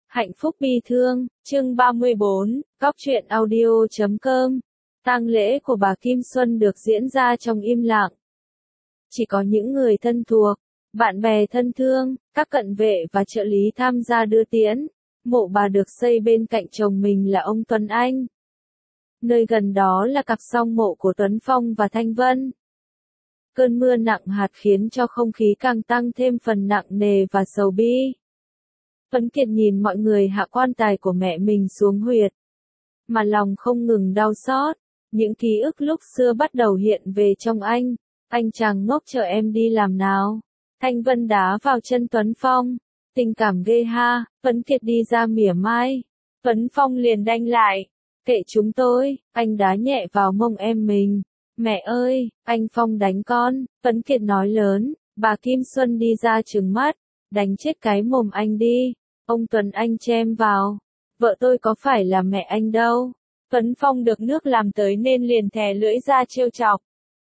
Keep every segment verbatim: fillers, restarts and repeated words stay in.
Hạnh phúc bi thương, chương ba mươi bốn, góc truyện audio chấm com. Tang lễ của bà Kim Xuân được diễn ra trong im lặng. Chỉ có những người thân thuộc, bạn bè thân thương, các cận vệ và trợ lý tham gia đưa tiễn. Mộ bà được xây bên cạnh chồng mình là ông Tuấn Anh. Nơi gần đó là cặp song mộ của Tuấn Phong và Thanh Vân. Cơn mưa nặng hạt khiến cho không khí càng tăng thêm phần nặng nề và sầu bi. Tuấn Kiệt nhìn mọi người hạ quan tài của mẹ mình xuống huyệt, mà lòng không ngừng đau xót. Những ký ức lúc xưa bắt đầu hiện về trong anh. Anh chàng ngốc, chờ em đi làm nào. Thanh Vân đá vào chân Tuấn Phong. Tình cảm ghê ha. Tuấn Kiệt đi ra mỉa mai. Tuấn Phong liền đanh lại. Kệ chúng tôi. Anh đá nhẹ vào mông em mình. Mẹ ơi, anh Phong đánh con. Tuấn Kiệt nói lớn. Bà Kim Xuân đi ra trừng mắt. Đánh chết cái mồm anh đi. Ông Tuấn Anh chen vào. Vợ tôi có phải là mẹ anh đâu. Tuấn Phong được nước làm tới nên liền thè lưỡi ra trêu chọc.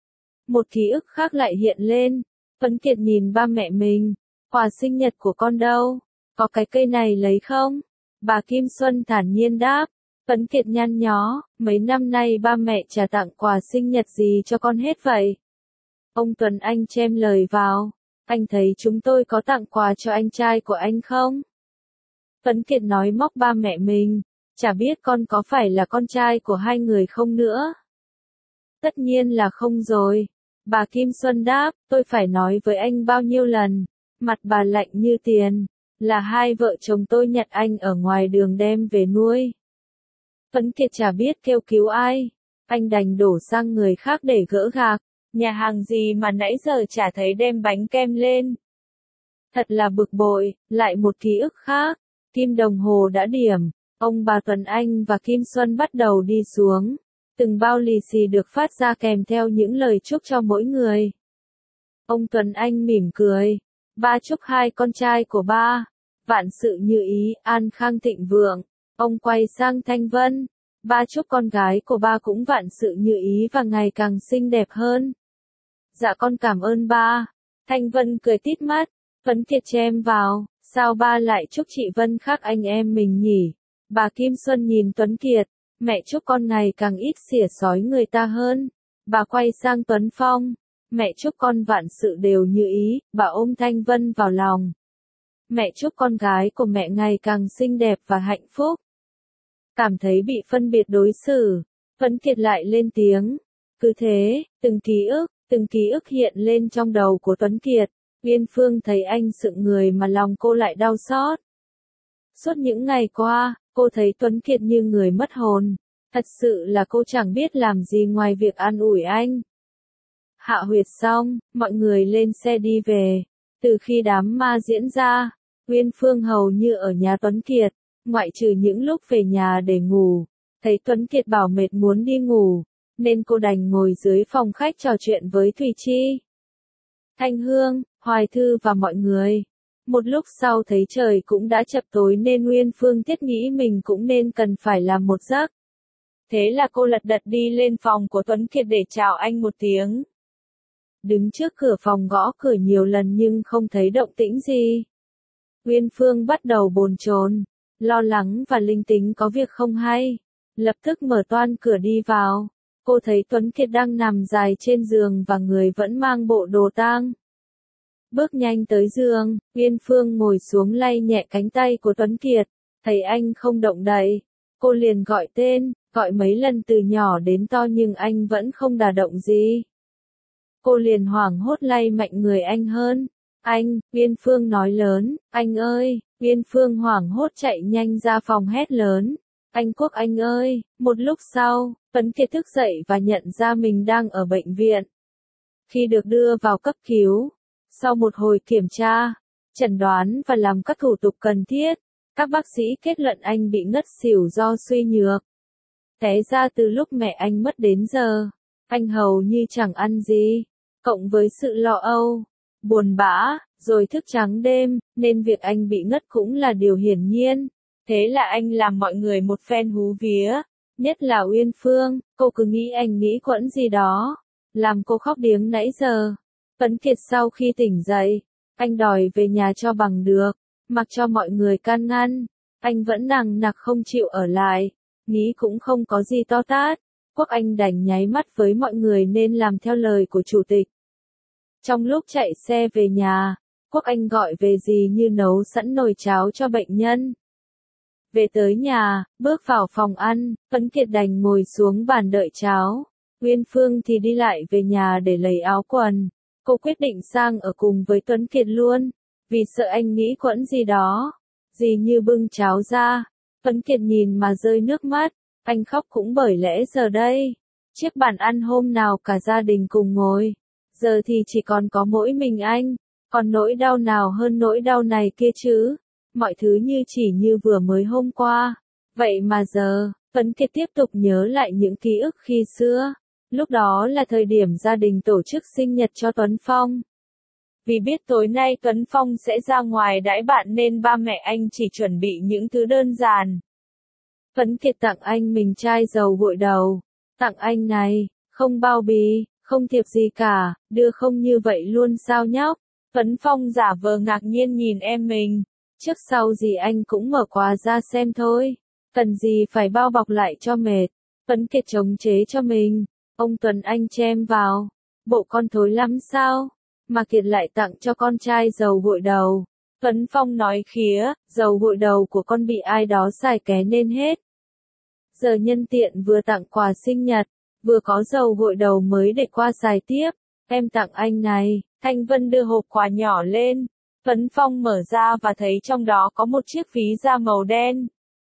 Một ký ức khác lại hiện lên. Tuấn Kiệt nhìn ba mẹ mình. Quà sinh nhật của con đâu? Có cái cây này lấy không? Bà Kim Xuân thản nhiên đáp. Tuấn Kiệt nhăn nhó. Mấy năm nay ba mẹ chả tặng quà sinh nhật gì cho con hết vậy? Ông Tuấn Anh chen lời vào. Anh thấy chúng tôi có tặng quà cho anh trai của anh không? Tuấn Kiệt nói móc ba mẹ mình. Chả biết con có phải là con trai của hai người không nữa? Tất nhiên là không rồi. Bà Kim Xuân đáp, tôi phải nói với anh bao nhiêu lần. Mặt bà lạnh như tiền. Là hai vợ chồng tôi nhặt anh ở ngoài đường đem về nuôi. Tuấn Kiệt chả biết kêu cứu ai. Anh đành đổ sang người khác để gỡ gạc. Nhà hàng gì mà nãy giờ chả thấy đem bánh kem lên. Thật là bực bội. Lại một ký ức khác. Kim đồng hồ đã điểm. Ông bà Tuấn Anh và Kim Xuân bắt đầu đi xuống. Từng bao lì xì được phát ra kèm theo những lời chúc cho mỗi người. Ông Tuấn Anh mỉm cười. Ba chúc hai con trai của ba vạn sự như ý, an khang thịnh vượng. Ông quay sang Thanh Vân. Ba chúc con gái của ba cũng vạn sự như ý và ngày càng xinh đẹp hơn. Dạ con cảm ơn ba. Thanh Vân cười tít mắt. Tuấn Kiệt chen vào. Sao ba lại chúc chị Vân khác anh em mình nhỉ? Bà Kim Xuân nhìn Tuấn Kiệt. Mẹ chúc con ngày càng ít xỉa xói người ta hơn. Bà quay sang Tuấn Phong. Mẹ chúc con vạn sự đều như ý. Bà ôm Thanh Vân vào lòng. Mẹ chúc con gái của mẹ ngày càng xinh đẹp và hạnh phúc. Cảm thấy bị phân biệt đối xử, Tuấn Kiệt lại lên tiếng. Cứ thế, từng ký ức, từng ký ức hiện lên trong đầu của Tuấn Kiệt. Uyên Phương thấy anh sững người mà lòng cô lại đau xót. Suốt những ngày qua, cô thấy Tuấn Kiệt như người mất hồn. Thật sự là cô chẳng biết làm gì ngoài việc an ủi anh. Hạ huyệt xong, mọi người lên xe đi về. Từ khi đám ma diễn ra, Uyên Phương hầu như ở nhà Tuấn Kiệt, ngoại trừ những lúc về nhà để ngủ. Thấy Tuấn Kiệt bảo mệt muốn đi ngủ, nên cô đành ngồi dưới phòng khách trò chuyện với Thùy Chi, Thanh Hương, Hoài Thư và mọi người. Một lúc sau thấy trời cũng đã chập tối nên Uyên Phương thiết nghĩ mình cũng nên cần phải làm một giấc. Thế là cô lật đật đi lên phòng của Tuấn Kiệt để chào anh một tiếng. Đứng trước cửa phòng gõ cửa nhiều lần nhưng không thấy động tĩnh gì. Uyên Phương bắt đầu bồn chồn, lo lắng và linh tính có việc không hay. Lập tức mở toan cửa đi vào. Cô thấy Tuấn Kiệt đang nằm dài trên giường và người vẫn mang bộ đồ tang. Bước nhanh tới giường, Uyên Phương ngồi xuống lay nhẹ cánh tay của Tuấn Kiệt. Thấy anh không động đậy, cô liền gọi tên, gọi mấy lần từ nhỏ đến to nhưng anh vẫn không đả động gì. Cô liền hoảng hốt lay mạnh người anh hơn. Anh, Uyên Phương nói lớn, anh ơi. Uyên Phương hoảng hốt chạy nhanh ra phòng hét lớn. Anh Quốc anh ơi. Một lúc sau, Tuấn Kiệt thức dậy và nhận ra mình đang ở bệnh viện. Khi được đưa vào cấp cứu, sau một hồi kiểm tra, chẩn đoán và làm các thủ tục cần thiết, các bác sĩ kết luận anh bị ngất xỉu do suy nhược. Té ra từ lúc mẹ anh mất đến giờ, anh hầu như chẳng ăn gì, cộng với sự lo âu, buồn bã, rồi thức trắng đêm, nên việc anh bị ngất cũng là điều hiển nhiên. Thế là anh làm mọi người một phen hú vía, nhất là Uyên Phương, cô cứ nghĩ anh nghĩ quẫn gì đó, làm cô khóc điếng nãy giờ. Tuấn Kiệt sau khi tỉnh dậy, anh đòi về nhà cho bằng được, mặc cho mọi người can ngăn. Anh vẫn nằng nặc không chịu ở lại, nghĩ cũng không có gì to tát. Quốc Anh đành nháy mắt với mọi người nên làm theo lời của chủ tịch. Trong lúc chạy xe về nhà, Quốc Anh gọi về dì Như nấu sẵn nồi cháo cho bệnh nhân. Về tới nhà, bước vào phòng ăn, Tuấn Kiệt đành ngồi xuống bàn đợi cháo. Uyên Phương thì đi lại về nhà để lấy áo quần. Cô quyết định sang ở cùng với Tuấn Kiệt luôn, vì sợ anh nghĩ quẫn gì đó. Dì Như bưng cháo ra, Tuấn Kiệt nhìn mà rơi nước mắt, anh khóc cũng bởi lẽ giờ đây. Chiếc bàn ăn hôm nào cả gia đình cùng ngồi, giờ thì chỉ còn có mỗi mình anh, còn nỗi đau nào hơn nỗi đau này kia chứ. Mọi thứ như chỉ như vừa mới hôm qua. Vậy mà giờ, Tuấn Kiệt tiếp tục nhớ lại những ký ức khi xưa. Lúc đó là thời điểm gia đình tổ chức sinh nhật cho Tuấn Phong. Vì biết tối nay Tuấn Phong sẽ ra ngoài đãi bạn nên ba mẹ anh chỉ chuẩn bị những thứ đơn giản. Tuấn Kiệt tặng anh mình chai dầu gội đầu. Tặng anh này, không bao bì, không thiệp gì cả, đưa không như vậy luôn sao nhóc. Tuấn Phong giả vờ ngạc nhiên nhìn em mình. Trước sau gì anh cũng mở quà ra xem thôi. Cần gì phải bao bọc lại cho mệt. Tuấn Kiệt chống chế cho mình. Ông Tuấn Anh chen vào. Bộ con thối lắm sao? Mà Kiệt lại tặng cho con trai dầu gội đầu. Tuấn Phong nói khía, dầu gội đầu của con bị ai đó xài ké nên hết. Giờ nhân tiện vừa tặng quà sinh nhật, vừa có dầu gội đầu mới để qua xài tiếp. Em tặng anh này. Thanh Vân đưa hộp quà nhỏ lên. Tuấn Phong mở ra và thấy trong đó có một chiếc ví da màu đen.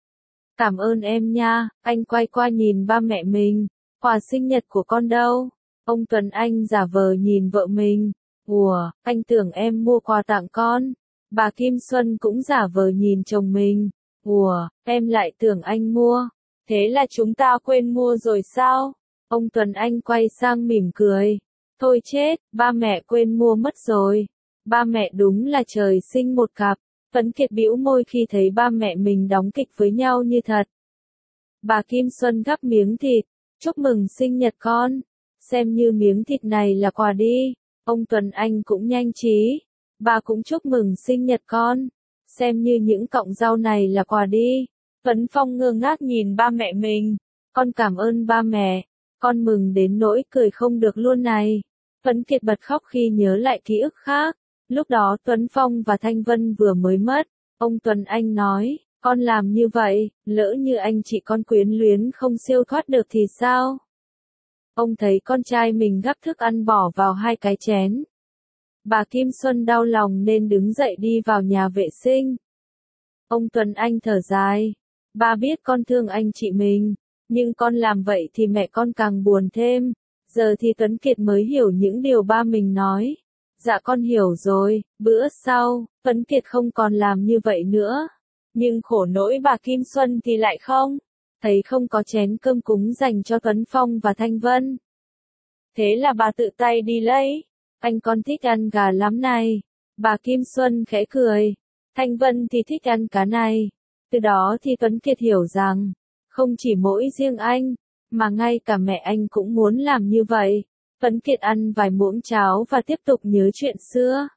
Cảm ơn em nha, anh quay qua nhìn ba mẹ mình. Quà sinh nhật của con đâu? Ông Tuấn Anh giả vờ nhìn vợ mình. Ủa, anh tưởng em mua quà tặng con. Bà Kim Xuân cũng giả vờ nhìn chồng mình. Ủa, em lại tưởng anh mua. Thế là chúng ta quên mua rồi sao? Ông Tuấn Anh quay sang mỉm cười. Thôi chết, ba mẹ quên mua mất rồi. Ba mẹ đúng là trời sinh một cặp. Tuấn Kiệt bĩu môi khi thấy ba mẹ mình đóng kịch với nhau như thật. Bà Kim Xuân gắp miếng thịt. Chúc mừng sinh nhật con. Xem như miếng thịt này là quà đi. Ông Tuấn Anh cũng nhanh trí. Bà cũng chúc mừng sinh nhật con. Xem như những cọng rau này là quà đi. Tuấn Phong ngơ ngác nhìn ba mẹ mình. Con cảm ơn ba mẹ. Con mừng đến nỗi cười không được luôn này. Tuấn Kiệt bật khóc khi nhớ lại ký ức khác. Lúc đó Tuấn Phong và Thanh Vân vừa mới mất. Ông Tuấn Anh nói, con làm như vậy, lỡ như anh chị con quyến luyến không siêu thoát được thì sao? Ông thấy con trai mình gắp thức ăn bỏ vào hai cái chén. Bà Kim Xuân đau lòng nên đứng dậy đi vào nhà vệ sinh. Ông Tuấn Anh thở dài. Ba biết con thương anh chị mình, nhưng con làm vậy thì mẹ con càng buồn thêm. Giờ thì Tuấn Kiệt mới hiểu những điều ba mình nói. Dạ con hiểu rồi, bữa sau, Tuấn Kiệt không còn làm như vậy nữa. Nhưng khổ nỗi bà Kim Xuân thì lại không. Thấy không có chén cơm cúng dành cho Tuấn Phong và Thanh Vân. Thế là bà tự tay đi lấy. Anh con thích ăn gà lắm này. Bà Kim Xuân khẽ cười. Thanh Vân thì thích ăn cá này. Từ đó thì Tuấn Kiệt hiểu rằng, không chỉ mỗi riêng anh, mà ngay cả mẹ anh cũng muốn làm như vậy. Tuấn Kiệt ăn vài muỗng cháo và tiếp tục nhớ chuyện xưa.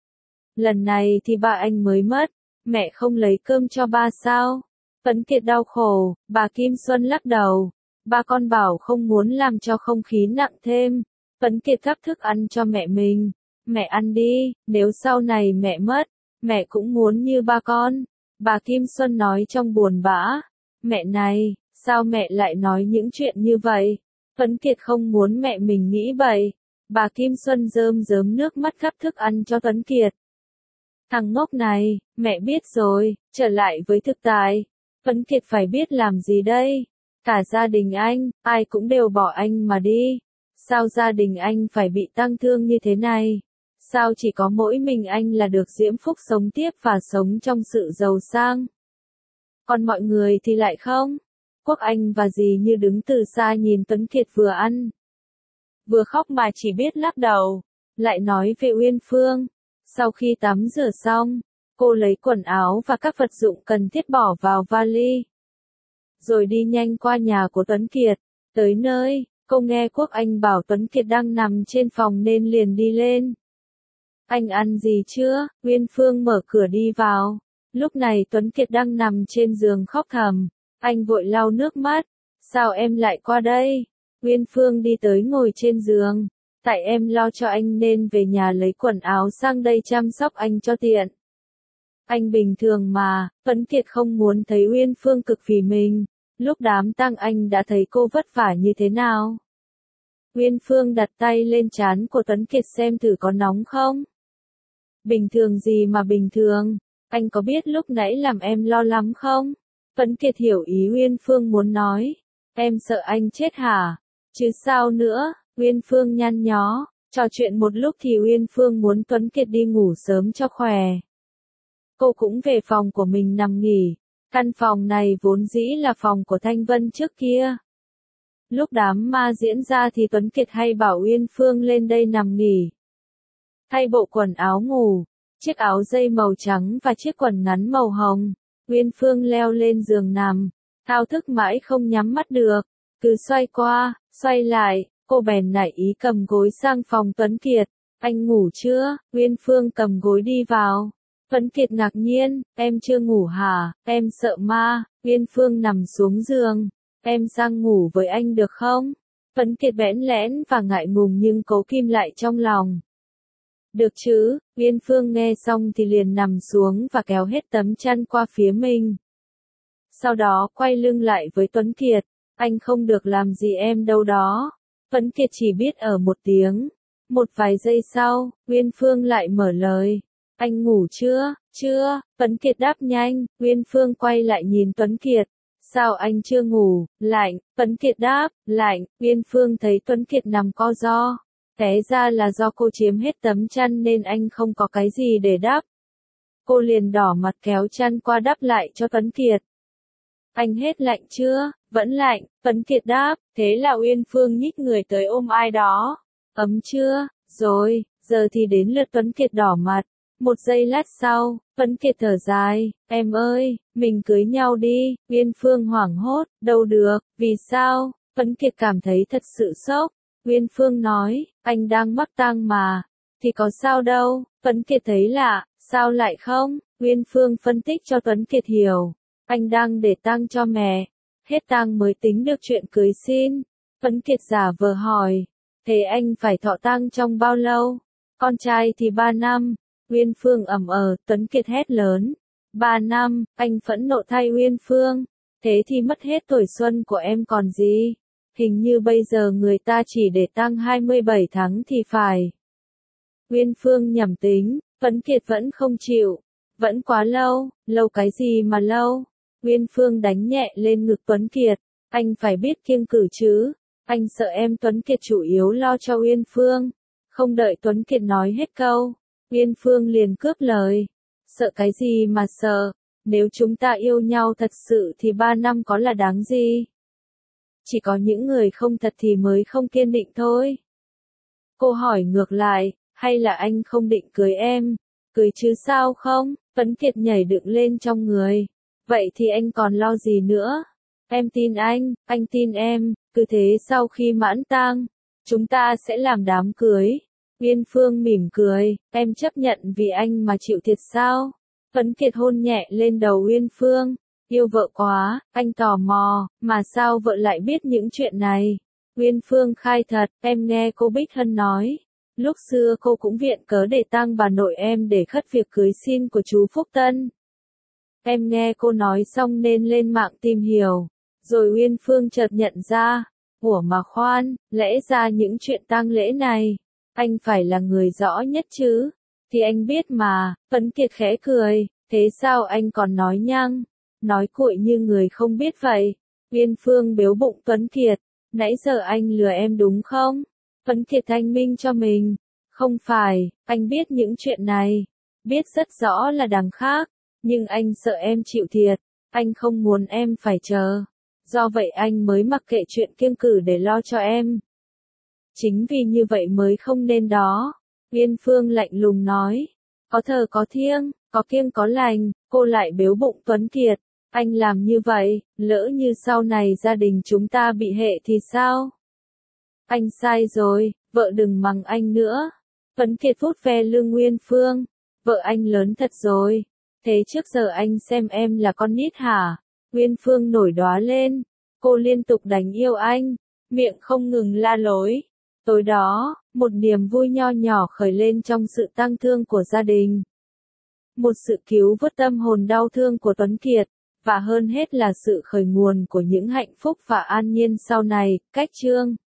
Lần này thì ba anh mới mất, mẹ không lấy cơm cho ba sao? Tuấn Kiệt đau khổ, bà Kim Xuân lắc đầu. Ba con bảo không muốn làm cho không khí nặng thêm. Tuấn Kiệt gắp thức ăn cho mẹ mình. Mẹ ăn đi, nếu sau này mẹ mất, mẹ cũng muốn như ba con. Bà Kim Xuân nói trong buồn bã. Mẹ này, sao mẹ lại nói những chuyện như vậy? Tuấn Kiệt không muốn mẹ mình nghĩ vậy. Bà Kim Xuân rơm rớm nước mắt gắp thức ăn cho Tuấn Kiệt. Thằng ngốc này, mẹ biết rồi, trở lại với thực tại. Tuấn Kiệt phải biết làm gì đây? Cả gia đình anh, ai cũng đều bỏ anh mà đi. Sao gia đình anh phải bị tang thương như thế này? Sao chỉ có mỗi mình anh là được diễm phúc sống tiếp và sống trong sự giàu sang? Còn mọi người thì lại không? Quốc Anh và dì Như đứng từ xa nhìn Tuấn Kiệt vừa ăn, vừa khóc mà chỉ biết lắc đầu. Lại nói về Uyên Phương. Sau khi tắm rửa xong, cô lấy quần áo và các vật dụng cần thiết bỏ vào vali. Rồi đi nhanh qua nhà của Tuấn Kiệt. Tới nơi, cô nghe Quốc Anh bảo Tuấn Kiệt đang nằm trên phòng nên liền đi lên. Anh ăn gì chưa? Uyên Phương mở cửa đi vào. Lúc này Tuấn Kiệt đang nằm trên giường khóc thầm. Anh vội lau nước mắt. Sao em lại qua đây? Uyên Phương đi tới ngồi trên giường. Tại em lo cho anh nên về nhà lấy quần áo sang đây chăm sóc anh cho tiện. Anh bình thường mà, Tuấn Kiệt không muốn thấy Uyên Phương cực vì mình. Lúc đám tang anh đã thấy cô vất vả như thế nào. Uyên Phương đặt tay lên trán của Tuấn Kiệt xem thử có nóng không. Bình thường gì mà bình thường, anh có biết lúc nãy làm em lo lắm không? Tuấn Kiệt hiểu ý Uyên Phương muốn nói. Em sợ anh chết hả? Chứ sao nữa, Uyên Phương nhăn nhó. Trò chuyện một lúc thì Uyên Phương muốn Tuấn Kiệt đi ngủ sớm cho khỏe. Cô cũng về phòng của mình nằm nghỉ. Căn phòng này vốn dĩ là phòng của Thanh Vân trước kia. Lúc đám ma diễn ra thì Tuấn Kiệt hay bảo Uyên Phương lên đây nằm nghỉ. Thay bộ quần áo ngủ, chiếc áo dây màu trắng và chiếc quần ngắn màu hồng. Uyên Phương leo lên giường nằm, thao thức mãi không nhắm mắt được. Cứ xoay qua, xoay lại, cô bèn nảy ý cầm gối sang phòng Tuấn Kiệt. Anh ngủ chưa? Uyên Phương cầm gối đi vào. Tuấn Kiệt ngạc nhiên, em chưa ngủ hả? Em sợ ma. Uyên Phương nằm xuống giường. Em sang ngủ với anh được không? Tuấn Kiệt bẽn lẽn và ngại ngùng nhưng cố kìm lại trong lòng. Được chứ, Uyên Phương nghe xong thì liền nằm xuống và kéo hết tấm chăn qua phía mình. Sau đó quay lưng lại với Tuấn Kiệt. Anh không được làm gì em đâu đó. Tuấn Kiệt chỉ biết ở một tiếng. Một vài giây sau, Uyên Phương lại mở lời. Anh ngủ chưa? Chưa, Tuấn Kiệt đáp nhanh. Uyên Phương quay lại nhìn Tuấn Kiệt. Sao anh chưa ngủ? Lạnh, Tuấn Kiệt đáp. Lạnh, Uyên Phương thấy Tuấn Kiệt nằm co ro. Té ra là do cô chiếm hết tấm chăn nên anh không có cái gì để đắp. Cô liền đỏ mặt kéo chăn qua đắp lại cho Tuấn Kiệt. Anh hết lạnh chưa? Vẫn lạnh, Tuấn Kiệt đáp. Thế là Uyên Phương nhích người tới ôm ai đó. Ấm chưa? Rồi, giờ thì đến lượt Tuấn Kiệt đỏ mặt. Một giây lát sau, Tuấn Kiệt thở dài. Em ơi, mình cưới nhau đi. Uyên Phương hoảng hốt. Đâu được, vì sao? Tuấn Kiệt cảm thấy thật sự sốc. Uyên Phương nói, anh đang mắc tang mà. Thì có sao đâu. Tuấn Kiệt thấy lạ, sao lại không? Uyên Phương phân tích cho Tuấn Kiệt hiểu. Anh đang để tang cho mẹ. Hết tang mới tính được chuyện cưới xin. Tuấn Kiệt giả vờ hỏi. Thế anh phải thọ tang trong bao lâu? Con trai thì ba năm. Uyên Phương ầm ờ, Tuấn Kiệt hét lớn. Ba năm, anh phẫn nộ thay Uyên Phương. Thế thì mất hết tuổi xuân của em còn gì? Hình như bây giờ người ta chỉ để tang hai mươi bảy tháng thì phải. Uyên Phương nhẩm tính, Tuấn Kiệt vẫn không chịu. Vẫn quá lâu, lâu cái gì mà lâu? Uyên Phương đánh nhẹ lên ngực Tuấn Kiệt. Anh phải biết kiêng cử chứ. Anh sợ em. Tuấn Kiệt chủ yếu lo cho Uyên Phương. Không đợi Tuấn Kiệt nói hết câu. Uyên Phương liền cướp lời. Sợ cái gì mà sợ? Nếu chúng ta yêu nhau thật sự thì ba năm có là đáng gì? Chỉ có những người không thật thì mới không kiên định thôi. Cô hỏi ngược lại, hay là anh không định cưới em? Cưới chứ sao không? Tuấn Kiệt nhảy dựng lên trong người. Vậy thì anh còn lo gì nữa? Em tin anh, anh tin em, cứ thế sau khi mãn tang, chúng ta sẽ làm đám cưới. Uyên Phương mỉm cười, em chấp nhận vì anh mà chịu thiệt sao? Tuấn Kiệt hôn nhẹ lên đầu Uyên Phương. Yêu vợ quá, anh tò mò, mà sao vợ lại biết những chuyện này? Uyên Phương khai thật, em nghe cô Bích Hân nói. Lúc xưa cô cũng viện cớ để tang bà nội em để khất việc cưới xin của chú Phúc Tân. Em nghe cô nói xong nên lên mạng tìm hiểu. Rồi Uyên Phương chợt nhận ra. Ủa mà khoan, lẽ ra những chuyện tang lễ này, anh phải là người rõ nhất chứ. Thì anh biết mà. Tuấn Kiệt khẽ cười. Thế sao anh còn nói nhăng? Nói cuội như người không biết vậy. Uyên Phương biếu bụng Tuấn Kiệt. Nãy giờ anh lừa em đúng không? Tuấn Kiệt thanh minh cho mình. Không phải, anh biết những chuyện này. Biết rất rõ là đằng khác. Nhưng anh sợ em chịu thiệt. Anh không muốn em phải chờ. Do vậy anh mới mặc kệ chuyện kiêng cử để lo cho em. Chính vì như vậy mới không nên đó. Uyên Phương lạnh lùng nói. Có thờ có thiêng, có kiêng có lành, cô lại biếu bụng Tuấn Kiệt. Anh làm như vậy, lỡ như sau này gia đình chúng ta bị hệ thì sao? Anh sai rồi, vợ đừng mắng anh nữa. Tuấn Kiệt vuốt ve lưng Uyên Phương. Vợ anh lớn thật rồi. Thế trước giờ anh xem em là con nít hả? Uyên Phương nổi đoá lên. Cô liên tục đánh yêu anh, miệng không ngừng la lối. Tối đó, một niềm vui nho nhỏ khởi lên trong sự tang thương của gia đình. Một sự cứu vớt tâm hồn đau thương của Tuấn Kiệt, và hơn hết là sự khởi nguồn của những hạnh phúc và an nhiên sau này. Cách chương